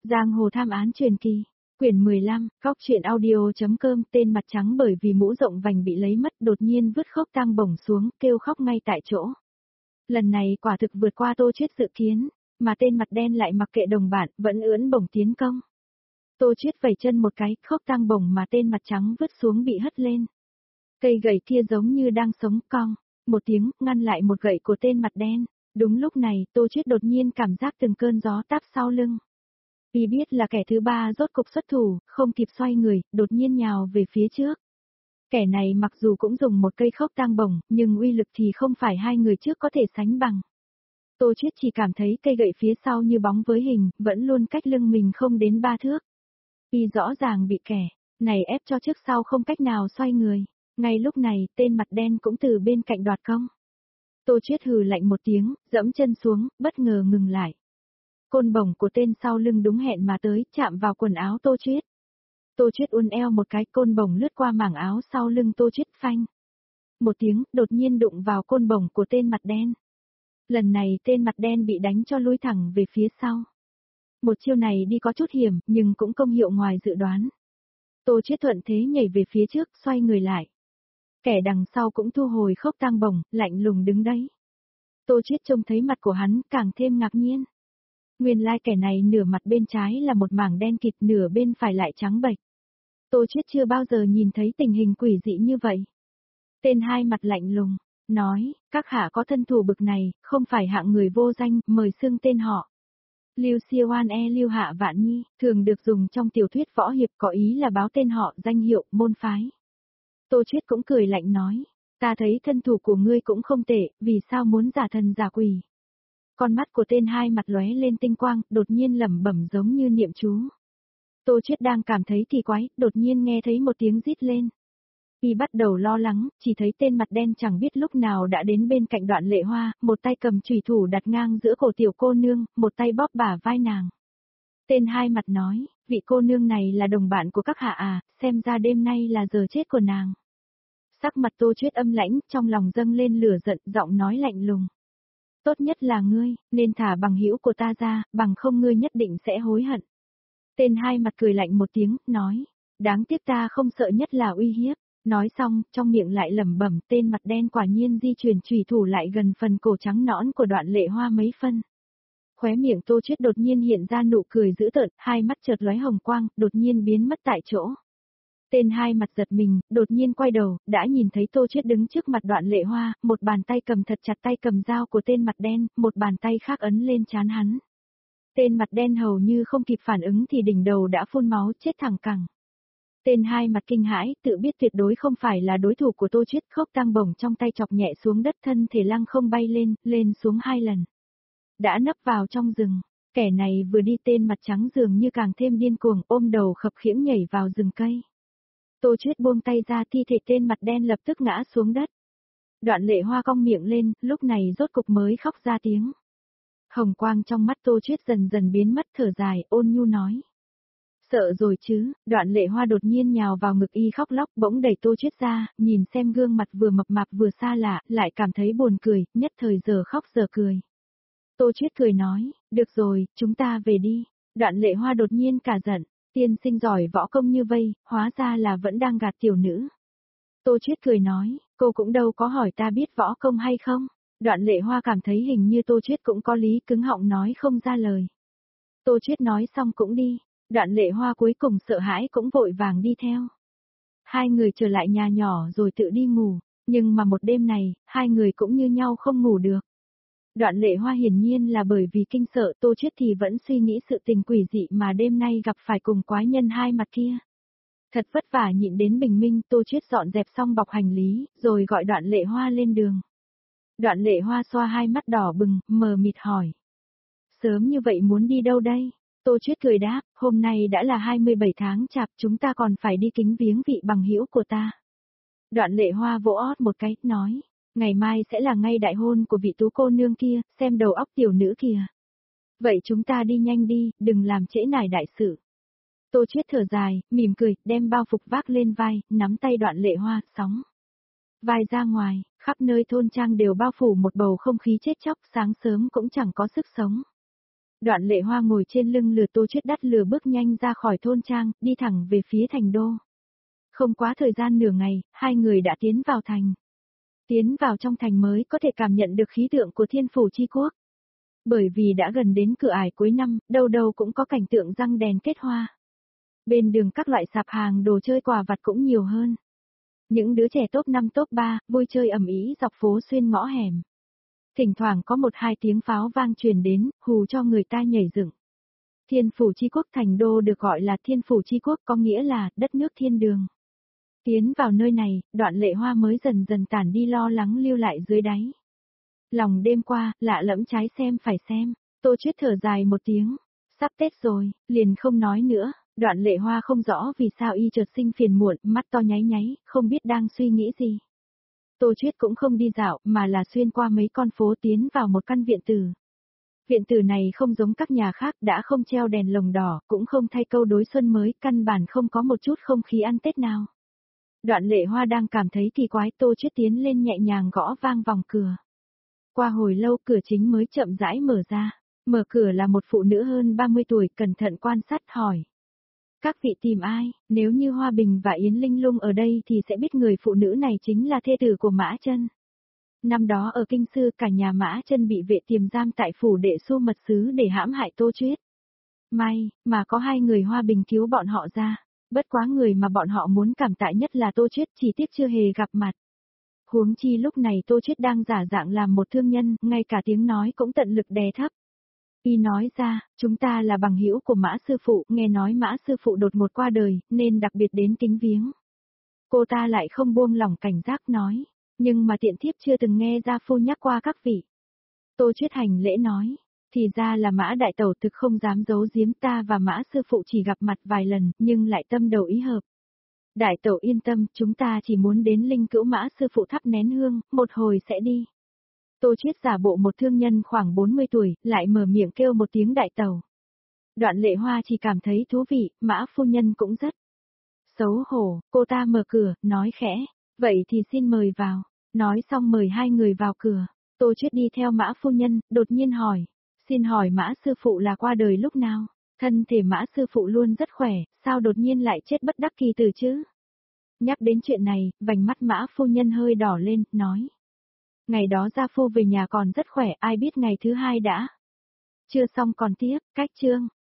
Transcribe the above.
Giang hồ tham án truyền kỳ, quyển 15, Cóc truyện audio.com. Tên mặt trắng bởi vì mũ rộng vành bị lấy mất đột nhiên vứt khốc tang bổng xuống, kêu khóc ngay tại chỗ. Lần này quả thực vượt qua Tô Chiết dự kiến, mà tên mặt đen lại mặc kệ đồng bạn, vẫn ưỡn bổng tiến công. Tô Chiết vẩy chân một cái, khốc tang bổng mà tên mặt trắng vứt xuống bị hất lên. Cây gậy kia giống như đang sống cong, một tiếng, ngăn lại một gậy của tên mặt đen. Đúng lúc này, Tô Chiết đột nhiên cảm giác từng cơn gió táp sau lưng. Y biết là kẻ thứ ba rốt cục xuất thủ, không kịp xoay người, đột nhiên nhào về phía trước. Kẻ này mặc dù cũng dùng một cây khốc tang bổng, nhưng uy lực thì không phải hai người trước có thể sánh bằng. Tô Chiết chỉ cảm thấy cây gậy phía sau như bóng với hình, vẫn luôn cách lưng mình không đến 3 thước. Y rõ ràng bị kẻ này ép cho trước sau không cách nào xoay người. Ngay lúc này, tên mặt đen cũng từ bên cạnh đoạt công. Tô Chiết hừ lạnh một tiếng, dẫm chân xuống, bất ngờ ngừng lại. Côn bổng của tên sau lưng đúng hẹn mà tới, chạm vào quần áo Tô Chiết. Tô Chiết uốn eo một cái, côn bổng lướt qua mảng áo sau lưng Tô Chiết, phanh. Một tiếng, đột nhiên đụng vào côn bổng của tên mặt đen. Lần này tên mặt đen bị đánh cho lùi thẳng về phía sau. Một chiêu này đi có chút hiểm, nhưng cũng công hiệu ngoài dự đoán. Tô Chiết thuận thế nhảy về phía trước, xoay người lại. Kẻ đằng sau cũng thu hồi khốc tang bổng, lạnh lùng đứng đấy. Tô Chiết trông thấy mặt của hắn, càng thêm ngạc nhiên. Nguyên lai kẻ này nửa mặt bên trái là một mảng đen kịt, nửa bên phải lại trắng bệch. Tô Chiết chưa bao giờ nhìn thấy tình hình quỷ dị như vậy. Tên hai mặt lạnh lùng, nói, các hạ có thân thủ bực này, không phải hạng người vô danh, mời xưng tên họ. Lưu Siêu An Lưu Hạ Vạn Nhi, thường được dùng trong tiểu thuyết võ hiệp, có ý là báo tên họ, danh hiệu, môn phái. Tô Chiết cũng cười lạnh nói, ta thấy thân thủ của ngươi cũng không tệ, vì sao muốn giả thần giả quỷ. Con mắt của tên hai mặt lóe lên tinh quang, đột nhiên lẩm bẩm giống như niệm chú. Tô Chiết đang cảm thấy kỳ quái, đột nhiên nghe thấy một tiếng rít lên. Y bắt đầu lo lắng, chỉ thấy tên mặt đen chẳng biết lúc nào đã đến bên cạnh Đoạn Lệ Hoa, một tay cầm chùy thủ đặt ngang giữa cổ tiểu cô nương, một tay bóp bả vai nàng. Tên hai mặt nói, vị cô nương này là đồng bạn của các hạ à, xem ra đêm nay là giờ chết của nàng. Sắc mặt Tô Chiết âm lãnh, trong lòng dâng lên lửa giận, giọng nói lạnh lùng. Tốt nhất là ngươi, nên thả bằng hữu của ta ra, bằng không ngươi nhất định sẽ hối hận. Tên hai mặt cười lạnh một tiếng, nói, đáng tiếc ta không sợ nhất là uy hiếp. Nói xong, trong miệng lại lẩm bẩm, tên mặt đen quả nhiên di chuyển chùy thủ lại gần phần cổ trắng nõn của Đoạn Lệ Hoa mấy phân. Khóe miệng Tô Chiết đột nhiên hiện ra nụ cười dữ tợn, hai mắt chợt lóe hồng quang, đột nhiên biến mất tại chỗ. Tên hai mặt giật mình, đột nhiên quay đầu, đã nhìn thấy Tô Chiết đứng trước mặt Đoạn Lệ Hoa, một bàn tay cầm thật chặt tay cầm dao của tên mặt đen, một bàn tay khác ấn lên trán hắn. Tên mặt đen hầu như không kịp phản ứng thì đỉnh đầu đã phun máu, chết thẳng cẳng. Tên hai mặt kinh hãi, tự biết tuyệt đối không phải là đối thủ của Tô Chiết, khốc tang bổng trong tay chọc nhẹ xuống đất, thân thể lăng không bay lên, lên xuống 2 lần. Đã nấp vào trong rừng, kẻ này vừa đi tên mặt trắng dường như càng thêm điên cuồng, ôm đầu khập khiễng nhảy vào rừng cây. Tô Chiết buông tay ra, thi thể tên mặt đen lập tức ngã xuống đất. Đoạn Lệ Hoa cong miệng lên, lúc này rốt cục mới khóc ra tiếng. Hồng quang trong mắt Tô Chiết dần dần biến mất, thở dài, ôn nhu nói. Sợ rồi chứ, Đoạn Lệ Hoa đột nhiên nhào vào ngực y khóc lóc, bỗng đẩy Tô Chiết ra, nhìn xem gương mặt vừa mập mạp vừa xa lạ, lại cảm thấy buồn cười, nhất thời giờ khóc giờ cười. Tô Chiết cười nói, được rồi, chúng ta về đi. Đoạn Lệ Hoa đột nhiên cả giận, tiên sinh giỏi võ công như vây, hóa ra là vẫn đang gạt tiểu nữ. Tô Chiết cười nói, cô cũng đâu có hỏi ta biết võ công hay không. Đoạn Lệ Hoa cảm thấy hình như Tô Chiết cũng có lý, cứng họng nói không ra lời. Tô Chiết nói xong cũng đi. Đoạn Lệ Hoa cuối cùng sợ hãi cũng vội vàng đi theo. Hai người trở lại nhà nhỏ rồi tự đi ngủ, nhưng mà một đêm này, hai người cũng như nhau không ngủ được. Đoạn Lệ Hoa hiển nhiên là bởi vì kinh sợ, Tô Chiết thì vẫn suy nghĩ sự tình quỷ dị mà đêm nay gặp phải cùng quái nhân hai mặt kia. Thật vất vả nhịn đến bình minh, Tô Chiết dọn dẹp xong bọc hành lý, rồi gọi Đoạn Lệ Hoa lên đường. Đoạn Lệ Hoa xoa hai mắt đỏ bừng, mờ mịt hỏi. Sớm như vậy muốn đi đâu đây? Tô Chiết cười đáp, hôm nay đã là 27 tháng chạp, chúng ta còn phải đi kính viếng vị bằng hữu của ta. Đoạn Lệ Hoa vỗ ót một cái, nói, ngày mai sẽ là ngày đại hôn của vị tú cô nương kia, xem đầu óc tiểu nữ kìa. Vậy chúng ta đi nhanh đi, đừng làm trễ nải đại sự. Tô Chiết thở dài, mỉm cười, đem bao phục vác lên vai, nắm tay Đoạn Lệ Hoa, sóng vai ra ngoài, khắp nơi thôn trang đều bao phủ một bầu không khí chết chóc, sáng sớm cũng chẳng có sức sống. Đoạn Lệ Hoa ngồi trên lưng lừa Tô Chuyết đắt lừa bước nhanh ra khỏi thôn trang, đi thẳng về phía thành đô. Không quá thời gian nửa ngày, hai người đã tiến vào thành. Tiến vào trong thành mới có thể cảm nhận được khí tượng của thiên phủ chi quốc. Bởi vì đã gần đến cửa ải cuối năm, đâu đâu cũng có cảnh tượng răng đèn kết hoa. Bên đường các loại sạp hàng đồ chơi quà vặt cũng nhiều hơn. Những đứa trẻ top 5 top 3, vui chơi ầm ĩ dọc phố xuyên ngõ hẻm. Thỉnh thoảng có một hai tiếng pháo vang truyền đến, hù cho người ta nhảy dựng. Thiên phủ chi quốc thành đô được gọi là thiên phủ chi quốc có nghĩa là đất nước thiên đường. Tiến vào nơi này, Đoạn Lệ Hoa mới dần dần tản đi lo lắng lưu lại dưới đáy. Lòng đêm qua, lạ lẫm trái xem phải xem, Tô Chuyết thở dài một tiếng. Sắp Tết rồi, liền không nói nữa. Đoạn Lệ Hoa không rõ vì sao y chợt sinh phiền muộn, mắt to nháy nháy, không biết đang suy nghĩ gì. Tô Chuyết cũng không đi dạo, mà là xuyên qua mấy con phố tiến vào một căn viện tử. Viện tử này không giống các nhà khác, đã không treo đèn lồng đỏ, cũng không thay câu đối xuân mới, căn bản không có một chút không khí ăn Tết nào. Đoạn Lệ Hoa đang cảm thấy kỳ quái, Tô Chuyết tiến lên nhẹ nhàng gõ vang vòng cửa. Qua hồi lâu cửa chính mới chậm rãi mở ra. Mở cửa là một phụ nữ hơn 30 tuổi, cẩn thận quan sát hỏi. Các vị tìm ai? Nếu như Hoa Bình và Yến Linh Lung ở đây thì sẽ biết người phụ nữ này chính là thê tử của Mã Chân. Năm đó ở Kinh Sư cả nhà Mã Chân bị vệ tiềm giam tại phủ đệ Xu Mật Sứ để hãm hại Tô Chuyết. May mà có hai người Hoa Bình cứu bọn họ ra. Bất quá người mà bọn họ muốn cảm tạ nhất là Tô Chuyết, chỉ tiếc chưa hề gặp mặt. Huống chi lúc này Tô Chuyết đang giả dạng làm một thương nhân, ngay cả tiếng nói cũng tận lực đè thấp. Y nói ra, chúng ta là bằng hữu của Mã sư phụ, nghe nói Mã sư phụ đột ngột qua đời, nên đặc biệt đến kính viếng. Cô ta lại không buông lỏng cảnh giác nói, nhưng mà tiện thiếp chưa từng nghe gia phu nhắc qua các vị. Tô Chuyết hành lễ nói, thì ra là Mã đại tẩu, thực không dám giấu giếm, ta và Mã sư phụ chỉ gặp mặt vài lần, nhưng lại tâm đầu ý hợp. Đại tẩu yên tâm, chúng ta chỉ muốn đến linh cữu Mã sư phụ thắp nén hương, một hồi sẽ đi. Tô Chuyết giả bộ một thương nhân khoảng 40 tuổi, lại mở miệng kêu một tiếng đại tẩu. Đoạn Lệ Hoa chỉ cảm thấy thú vị, Mã phu nhân cũng rất xấu hổ, cô ta mở cửa, nói khẽ, vậy thì xin mời vào. Nói xong mời hai người vào cửa. Tô Chuyết đi theo Mã phu nhân, đột nhiên hỏi, xin hỏi Mã sư phụ là qua đời lúc nào? Thân thể Mã sư phụ luôn rất khỏe, sao đột nhiên lại chết bất đắc kỳ tử chứ? Nhắc đến chuyện này, vành mắt Mã phu nhân hơi đỏ lên, nói. Ngày đó gia phu về nhà còn rất khỏe, ai biết ngày thứ hai đã. Chưa xong còn tiếp, cách chương.